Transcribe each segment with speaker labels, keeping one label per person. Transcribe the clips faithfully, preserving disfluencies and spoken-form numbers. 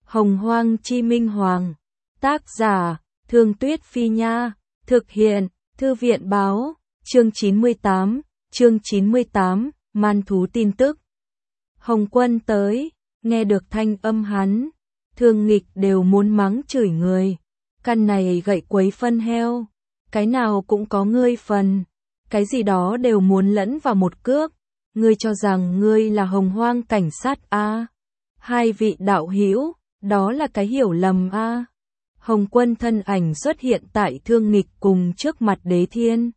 Speaker 1: Hồng Hoang Chi Minh Hoàng. Tác giả, Thương Tuyết Phi Nha. Thực hiện, Thư viện Báo. Chương chín mươi tám, chương chín mươi tám, man thú tin tức. Hồng Quân tới, nghe được thanh âm hắn, Thương Nghịch đều muốn mắng chửi người. Căn này gậy quấy phân heo, cái nào cũng có ngươi phần, cái gì đó đều muốn lẫn vào một cước. Ngươi cho rằng ngươi là Hồng Hoang cảnh sát a? Hai vị đạo hữu, đó là cái hiểu lầm a. Hồng Quân thân ảnh xuất hiện tại Thương Nghịch cùng trước mặt Đế Thiên.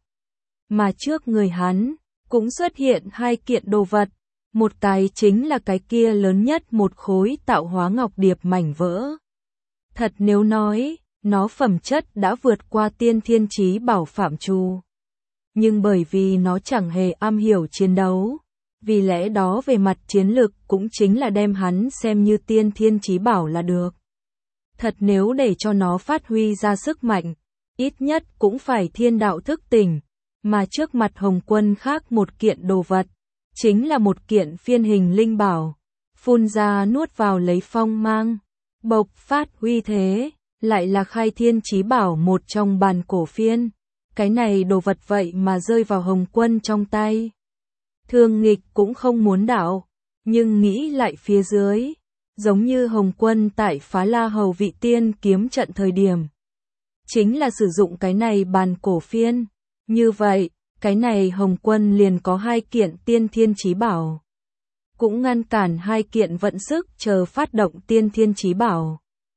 Speaker 1: Mà trước người hắn, cũng xuất hiện hai kiện đồ vật. Một cái chính là cái kia lớn nhất một khối tạo hóa ngọc điệp mảnh vỡ. Thật nếu nói, nó phẩm chất đã vượt qua tiên thiên chí bảo phạm trù. Nhưng bởi vì nó chẳng hề am hiểu chiến đấu, vì lẽ đó về mặt chiến lực cũng chính là đem hắn xem như tiên thiên chí bảo là được. Thật nếu để cho nó phát huy ra sức mạnh, ít nhất cũng phải thiên đạo thức tỉnh, mà trước mặt Hồng Quân khác một kiện đồ vật, chính là một kiện phiên hình linh bảo, phun ra nuốt vào lấy phong mang, bộc phát uy thế, lại là khai thiên chí bảo một trong bàn cổ phiên. Cái này đồ vật vậy mà rơi vào Hồng Quân trong tay. Thương Nghịch cũng không muốn đảo, nhưng nghĩ lại phía dưới, giống như Hồng Quân tại Phá La Hầu Vị Tiên kiếm trận thời điểm, chính là sử dụng cái này bàn cổ phiên. Như vậy, cái này Hồng Quân liền có hai kiện tiên thiên chí bảo, cũng ngăn cản hai kiện vận sức chờ phát động tiên thiên chí bảo.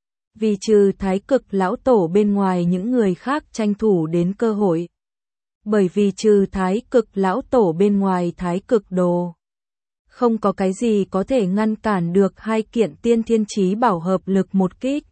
Speaker 1: Vì trừ Thái Cực lão tổ bên ngoài những người khác tranh thủ đến cơ hội. Bởi vì trừ Thái Cực lão tổ bên ngoài Thái Cực đồ, không có cái gì có thể ngăn cản được hai kiện tiên thiên chí bảo hợp lực một kích.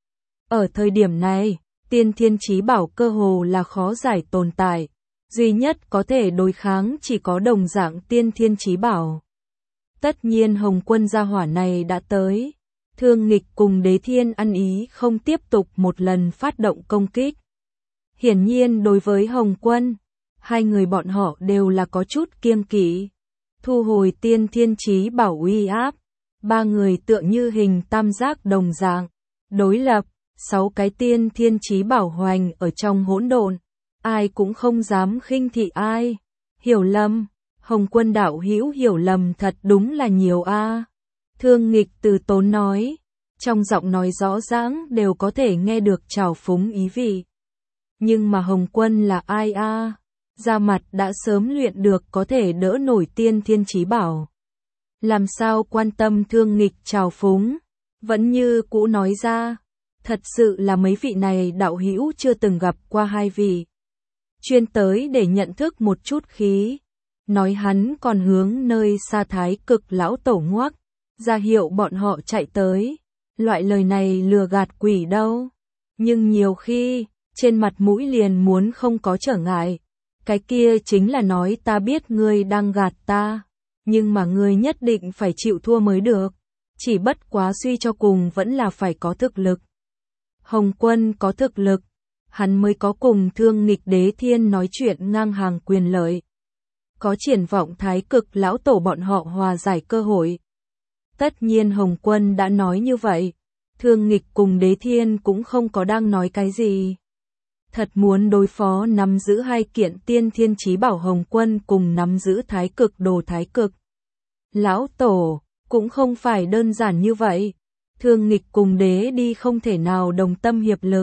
Speaker 1: Ở thời điểm này, tiên thiên chí bảo cơ hồ là khó giải tồn tại, duy nhất có thể đối kháng chỉ có đồng dạng tiên thiên chí bảo. Tất nhiên Hồng Quân gia hỏa này đã tới. Thương Nghịch cùng Đế Thiên ăn ý không tiếp tục một lần phát động công kích. Hiển nhiên đối với Hồng Quân, hai người bọn họ đều là có chút kiêng kỵ. Thu hồi tiên thiên chí bảo uy áp, ba người tựa như hình tam giác đồng dạng, đối lập, sáu cái tiên thiên chí bảo hoành ở trong hỗn độn, ai cũng không dám khinh thị ai. Hiểu lầm, Hồng Quân đạo hữu hiểu lầm thật đúng là nhiều a. Thương Nghịch từ tốn nói, trong giọng nói rõ ràng đều có thể nghe được trào phúng ý vị. Nhưng mà Hồng Quân là ai a? Da mặt đã sớm luyện được có thể đỡ nổi tiên thiên chí bảo. Làm sao quan tâm Thương Nghịch trào phúng, vẫn như cũ nói ra, thật sự là mấy vị này đạo hữu chưa từng gặp qua hai vị. Chuyên tới để nhận thức một chút khí, nói hắn còn hướng nơi xa Thái Cực lão tổ ngoắc, ra hiệu bọn họ chạy tới. Loại lời này lừa gạt quỷ đâu. Nhưng nhiều khi, trên mặt mũi liền muốn không có trở ngại. Cái kia chính là nói ta biết ngươi đang gạt ta, nhưng mà ngươi nhất định phải chịu thua mới được. Chỉ bất quá suy cho cùng vẫn là phải có thực lực. Hồng Quân có thực lực, hắn mới có cùng Thương Nghịch Đế Thiên nói chuyện ngang hàng quyền lợi. Có triển vọng Thái Cực lão tổ bọn họ hòa giải cơ hội. Tất nhiên Hồng Quân đã nói như vậy, Thương Nghịch cùng Đế Thiên cũng không có đang nói cái gì. Thật muốn đối phó nắm giữ hai kiện tiên thiên chí bảo Hồng Quân cùng nắm giữ Thái Cực đồ Thái Cực lão tổ, cũng không phải đơn giản như vậy. Thương Nghịch cùng Đế đi không thể nào đồng tâm hiệp lực.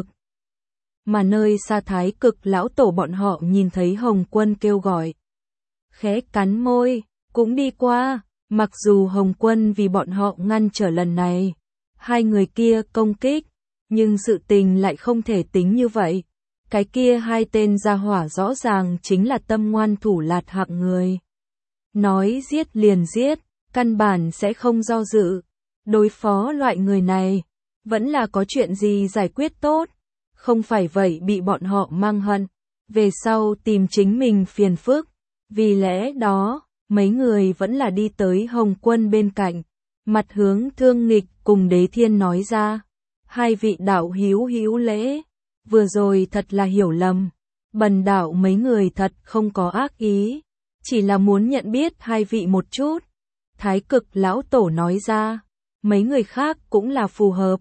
Speaker 1: Mà nơi xa Thái Cực lão tổ bọn họ nhìn thấy Hồng Quân kêu gọi, khẽ cắn môi, cũng đi qua. Mặc dù Hồng Quân vì bọn họ ngăn trở lần này, hai người kia công kích, nhưng sự tình lại không thể tính như vậy. Cái kia hai tên gia hỏa rõ ràng chính là tâm ngoan thủ lạt hạng người. Nói giết liền giết, căn bản sẽ không do dự. Đối phó loại người này, vẫn là có chuyện gì giải quyết tốt. Không phải vậy bị bọn họ mang hận, về sau tìm chính mình phiền phức. Vì lẽ đó, mấy người vẫn là đi tới Hồng Quân bên cạnh, mặt hướng Thương Nghịch cùng Đế Thiên nói ra, hai vị đạo hữu hữu lễ, vừa rồi thật là hiểu lầm, bần đạo mấy người thật không có ác ý, chỉ là muốn nhận biết hai vị một chút. Thái Cực lão tổ nói ra, mấy người khác cũng là phù hợp,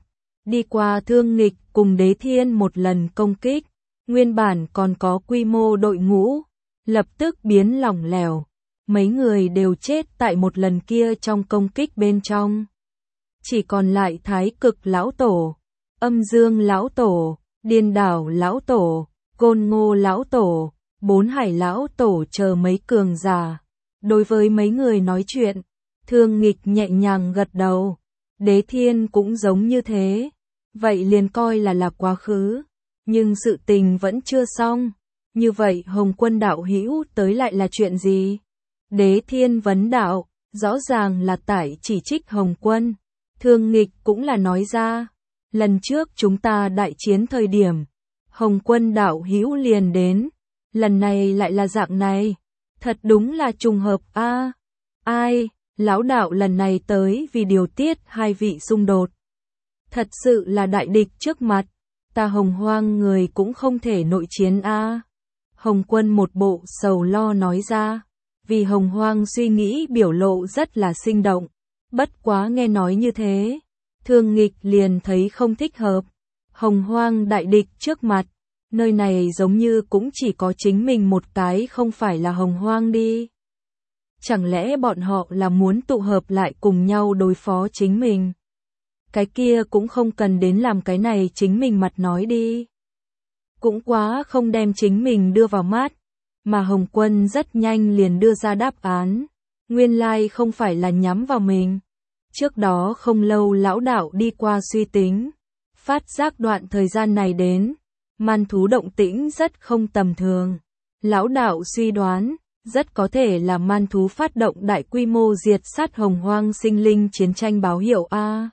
Speaker 1: đi qua Thương Nghịch cùng Đế Thiên một lần công kích, nguyên bản còn có quy mô đội ngũ, lập tức biến lỏng lẻo, mấy người đều chết tại một lần kia trong công kích bên trong. Chỉ còn lại Thái Cực lão tổ, Âm Dương lão tổ, Điên Đảo lão tổ, Côn Ngô lão tổ, Bốn Hải lão tổ chờ mấy cường giả. Đối với mấy người nói chuyện, Thương Nghịch nhẹ nhàng gật đầu, Đế Thiên cũng giống như thế. Vậy liền coi là là quá khứ, nhưng sự tình vẫn chưa xong. Như vậy Hồng Quân đạo hữu tới lại là chuyện gì? Đế Thiên vấn đạo, rõ ràng là tại chỉ trích Hồng Quân. Thương Nghịch cũng là nói ra, lần trước chúng ta đại chiến thời điểm, Hồng Quân đạo hữu liền đến, lần này lại là dạng này, thật đúng là trùng hợp a. À, ai, lão đạo lần này tới vì điều tiết hai vị xung đột. Thật sự là đại địch trước mặt, ta Hồng Hoang người cũng không thể nội chiến a. À. Hồng Quân một bộ sầu lo nói ra, vì Hồng Hoang suy nghĩ biểu lộ rất là sinh động, bất quá nghe nói như thế, Thương Nghịch liền thấy không thích hợp. Hồng Hoang đại địch trước mặt, nơi này giống như cũng chỉ có chính mình một cái không phải là Hồng Hoang đi. Chẳng lẽ bọn họ là muốn tụ hợp lại cùng nhau đối phó chính mình? Cái kia cũng không cần đến làm cái này chính mình mặt nói đi. Cũng quá không đem chính mình đưa vào mắt, mà Hồng Quân rất nhanh liền đưa ra đáp án. Nguyên lai không phải là nhắm vào mình. Trước đó không lâu lão đạo đi qua suy tính, phát giác đoạn thời gian này đến, man thú động tĩnh rất không tầm thường. Lão đạo suy đoán, rất có thể là man thú phát động đại quy mô diệt sát Hồng Hoang sinh linh chiến tranh báo hiệu a.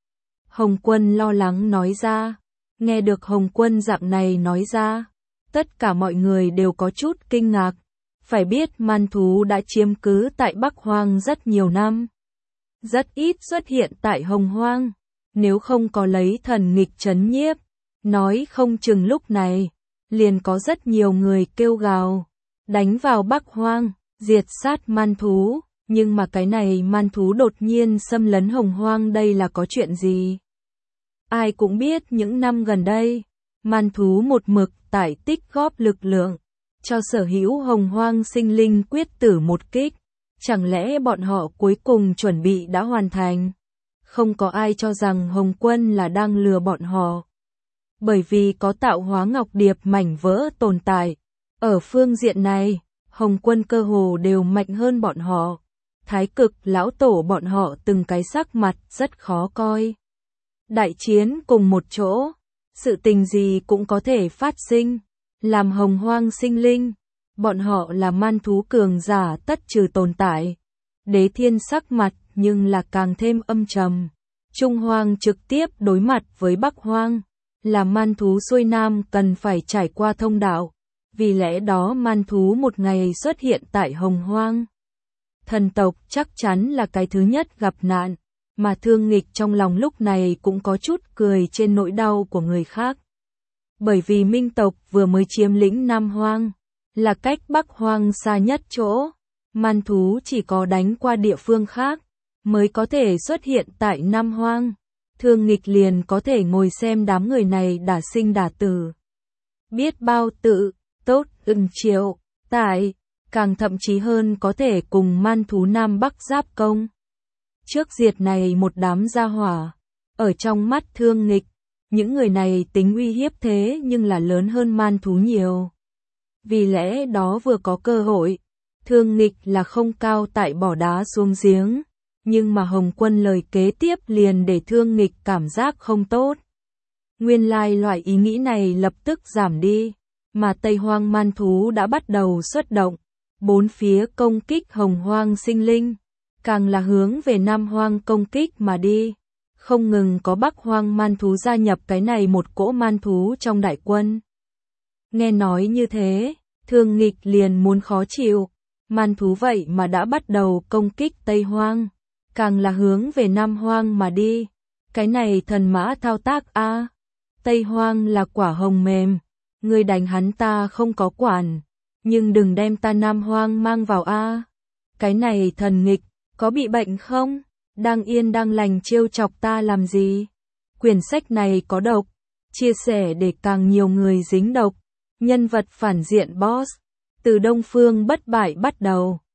Speaker 1: Hồng Quân lo lắng nói ra, nghe được Hồng Quân dạng này nói ra, tất cả mọi người đều có chút kinh ngạc, phải biết man thú đã chiếm cứ tại Bắc Hoang rất nhiều năm. Rất ít xuất hiện tại Hồng Hoang, nếu không có lấy thần nghịch trấn nhiếp, nói không chừng lúc này, liền có rất nhiều người kêu gào, đánh vào Bắc Hoang, diệt sát man thú, nhưng mà cái này man thú đột nhiên xâm lấn Hồng Hoang đây là có chuyện gì? Ai cũng biết những năm gần đây, man thú một mực tại tích góp lực lượng, cho sở hữu Hồng Hoang sinh linh quyết tử một kích. Chẳng lẽ bọn họ cuối cùng chuẩn bị đã hoàn thành? Không có ai cho rằng Hồng Quân là đang lừa bọn họ. Bởi vì có tạo hóa ngọc điệp mảnh vỡ tồn tại. Ở phương diện này, Hồng Quân cơ hồ đều mạnh hơn bọn họ. Thái Cực lão tổ bọn họ từng cái sắc mặt rất khó coi. Đại chiến cùng một chỗ, sự tình gì cũng có thể phát sinh, làm Hồng Hoang sinh linh. Bọn họ là man thú cường giả tất trừ tồn tại. Đế Thiên sắc mặt nhưng là càng thêm âm trầm. Trung Hoang trực tiếp đối mặt với Bắc Hoang, là man thú xuôi nam cần phải trải qua thông đạo. Vì lẽ đó man thú một ngày xuất hiện tại Hồng Hoang. Thần tộc chắc chắn là cái thứ nhất gặp nạn, mà Thương Nghịch trong lòng lúc này cũng có chút cười trên nỗi đau của người khác. Bởi vì Minh tộc vừa mới chiếm lĩnh Nam Hoang, là cách Bắc Hoang xa nhất chỗ, man thú chỉ có đánh qua địa phương khác, mới có thể xuất hiện tại Nam Hoang. Thương Nghịch liền có thể ngồi xem đám người này đả sinh đả tử. Biết bao tự, tốt, ưng triệu, tại, càng thậm chí hơn có thể cùng man thú Nam Bắc giáp công. Trước diệt này một đám gia hỏa, ở trong mắt Thương Nghịch, những người này tính uy hiếp thế nhưng là lớn hơn man thú nhiều. Vì lẽ đó vừa có cơ hội, Thương Nghịch là không cao tại bỏ đá xuống giếng, nhưng mà Hồng Quân lời kế tiếp liền để Thương Nghịch cảm giác không tốt. Nguyên lai loại ý nghĩ này lập tức giảm đi, mà Tây Hoang man thú đã bắt đầu xuất động, bốn phía công kích Hồng Hoang sinh linh, càng là hướng về Nam Hoang công kích mà đi. Không ngừng có Bắc Hoang man thú gia nhập cái này một cỗ man thú trong đại quân. Nghe nói như thế, Thương Nghịch liền muốn khó chịu, man thú vậy mà đã bắt đầu công kích Tây Hoang, càng là hướng về Nam Hoang mà đi. Cái này thần mã thao tác a. À. Tây Hoang là quả hồng mềm, ngươi đánh hắn ta không có quản, nhưng đừng đem ta Nam Hoang mang vào a. À. Cái này thần nghịch, có bị bệnh không? Đang yên đang lành trêu chọc ta làm gì? quyển sách này có độc, chia sẻ để càng nhiều người dính độc. Nhân vật phản diện boss, từ Đông Phương bất bại bắt đầu.